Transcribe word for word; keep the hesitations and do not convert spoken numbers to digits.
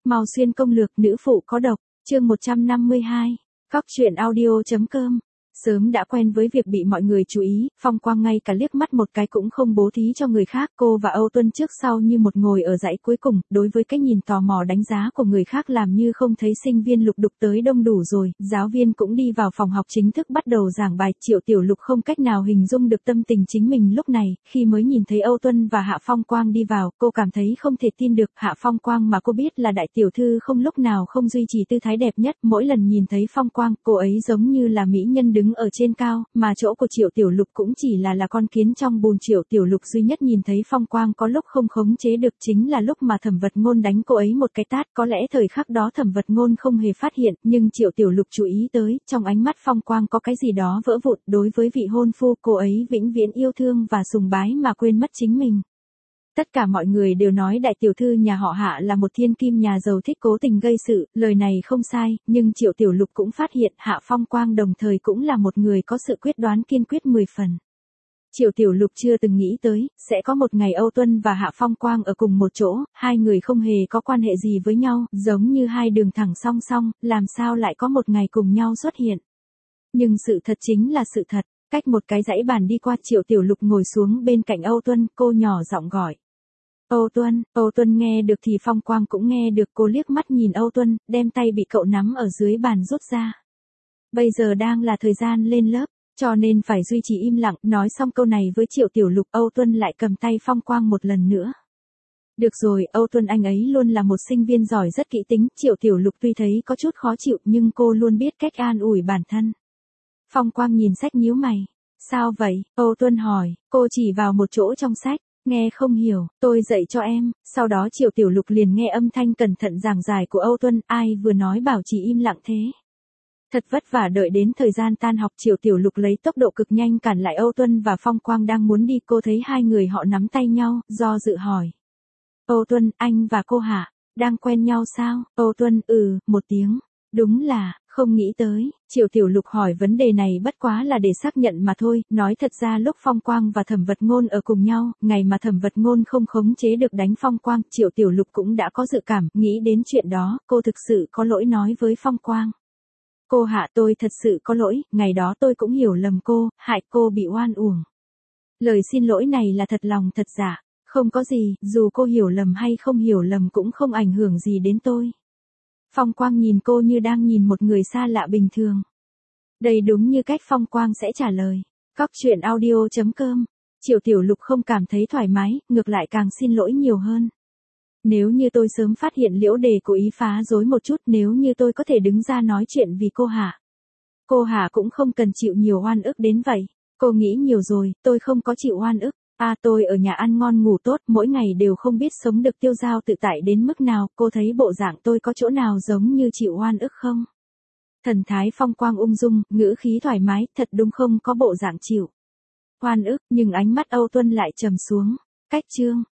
Mao Xuyên công lược nữ phụ có độc, chương một trăm năm mươi hai. Cóc truyện audio.com. Sớm đã quen với việc bị mọi người chú ý, Phong Quang ngay cả liếc mắt một cái cũng không bố thí cho người khác. Cô và Âu Tuân trước sau như một ngồi ở dãy cuối cùng, đối với cái nhìn tò mò đánh giá của người khác làm như không thấy sinh viên lục đục tới đông đủ rồi. Giáo viên cũng đi vào phòng học chính thức bắt đầu giảng bài. Triệu Tiểu Lục không cách nào hình dung được tâm tình chính mình lúc này, khi mới nhìn thấy Âu Tuân và Hạ Phong Quang đi vào, cô cảm thấy không thể tin được. Hạ Phong Quang mà cô biết là đại tiểu thư không lúc nào không duy trì tư thái đẹp nhất, mỗi lần nhìn thấy Phong Quang, cô ấy giống như là mỹ nhân đứng ở trên cao, mà chỗ của Triệu Tiểu Lục cũng chỉ là là con kiến trong bùn. Triệu Tiểu Lục duy nhất nhìn thấy Phong Quang có lúc không khống chế được chính là lúc mà Thẩm Vật Ngôn đánh cô ấy một cái tát. Có lẽ thời khắc đó Thẩm Vật Ngôn không hề phát hiện, nhưng Triệu Tiểu Lục chú ý tới, trong ánh mắt Phong Quang có cái gì đó vỡ vụn. Đối với vị hôn phu, cô ấy vĩnh viễn yêu thương và sùng bái mà quên mất chính mình. Tất cả mọi người đều nói đại tiểu thư nhà họ Hạ là một thiên kim nhà giàu thích cố tình gây sự, lời này không sai, nhưng Triệu Tiểu Lục cũng phát hiện Hạ Phong Quang đồng thời cũng là một người có sự quyết đoán kiên quyết mười phần. Triệu Tiểu Lục chưa từng nghĩ tới, sẽ có một ngày Âu Tuân và Hạ Phong Quang ở cùng một chỗ, hai người không hề có quan hệ gì với nhau, giống như hai đường thẳng song song, làm sao lại có một ngày cùng nhau xuất hiện. Nhưng sự thật chính là sự thật, cách một cái dãy bàn đi qua, Triệu Tiểu Lục ngồi xuống bên cạnh Âu Tuân, cô nhỏ giọng gọi. Âu Tuân, Âu Tuân nghe được thì Phong Quang cũng nghe được. Cô liếc mắt nhìn Âu Tuân, đem tay bị cậu nắm ở dưới bàn rút ra. Bây giờ đang là thời gian lên lớp, cho nên phải duy trì im lặng. Nói xong câu này với Triệu Tiểu Lục, Âu Tuân lại cầm tay Phong Quang một lần nữa. Được rồi, Âu Tuân anh ấy luôn là một sinh viên giỏi rất kỹ tính. Triệu Tiểu Lục tuy thấy có chút khó chịu nhưng cô luôn biết cách an ủi bản thân. Phong Quang nhìn sách nhíu mày. Sao vậy? Âu Tuân hỏi. Cô chỉ vào một chỗ trong sách. Nghe không hiểu, tôi dạy cho em. Sau đó Triệu Tiểu Lục liền nghe âm thanh cẩn thận giảng giải của Âu Tuân, ai vừa nói bảo chỉ im lặng thế. Thật vất vả đợi đến thời gian tan học, Triệu Tiểu Lục lấy tốc độ cực nhanh cản lại Âu Tuân và Phong Quang đang muốn đi. Cô thấy hai người họ nắm tay nhau, do dự hỏi. Âu Tuân, anh và cô Hạ, đang quen nhau sao? Âu Tuân, ừ, một tiếng. Đúng là, không nghĩ tới. Triệu Tiểu Lục hỏi vấn đề này bất quá là để xác nhận mà thôi. Nói thật ra lúc Phong Quang và Thẩm Vật Ngôn ở cùng nhau, ngày mà Thẩm Vật Ngôn không khống chế được đánh Phong Quang, Triệu Tiểu Lục cũng đã có dự cảm. Nghĩ đến chuyện đó, cô thực sự có lỗi nói với Phong Quang. Cô Hạ, tôi thật sự có lỗi, ngày đó tôi cũng hiểu lầm cô, hại cô bị oan uổng. Lời xin lỗi này là thật lòng thật dạ. Không có gì, dù cô hiểu lầm hay không hiểu lầm cũng không ảnh hưởng gì đến tôi. Phong Quang nhìn cô như đang nhìn một người xa lạ bình thường. Đây đúng như cách Phong Quang sẽ trả lời. Cóc truyện audio.com. Triệu Tiểu Lục không cảm thấy thoải mái, ngược lại càng xin lỗi nhiều hơn. Nếu như tôi sớm phát hiện Liễu Đề cố ý phá rối một chút, nếu như tôi có thể đứng ra nói chuyện vì cô Hạ. Cô Hạ cũng không cần chịu nhiều oan ức đến vậy. Cô nghĩ nhiều rồi, tôi không có chịu oan ức. À, tôi ở nhà ăn ngon ngủ tốt, mỗi ngày đều không biết sống được tiêu dao tự tại đến mức nào. Cô thấy bộ dạng tôi có chỗ nào giống như chịu oan ức không? Thần thái Phong Quang ung dung, ngữ khí thoải mái, thật đúng không có bộ dạng chịu oan ức, nhưng ánh mắt Âu Tuân lại trầm xuống. Cách chương.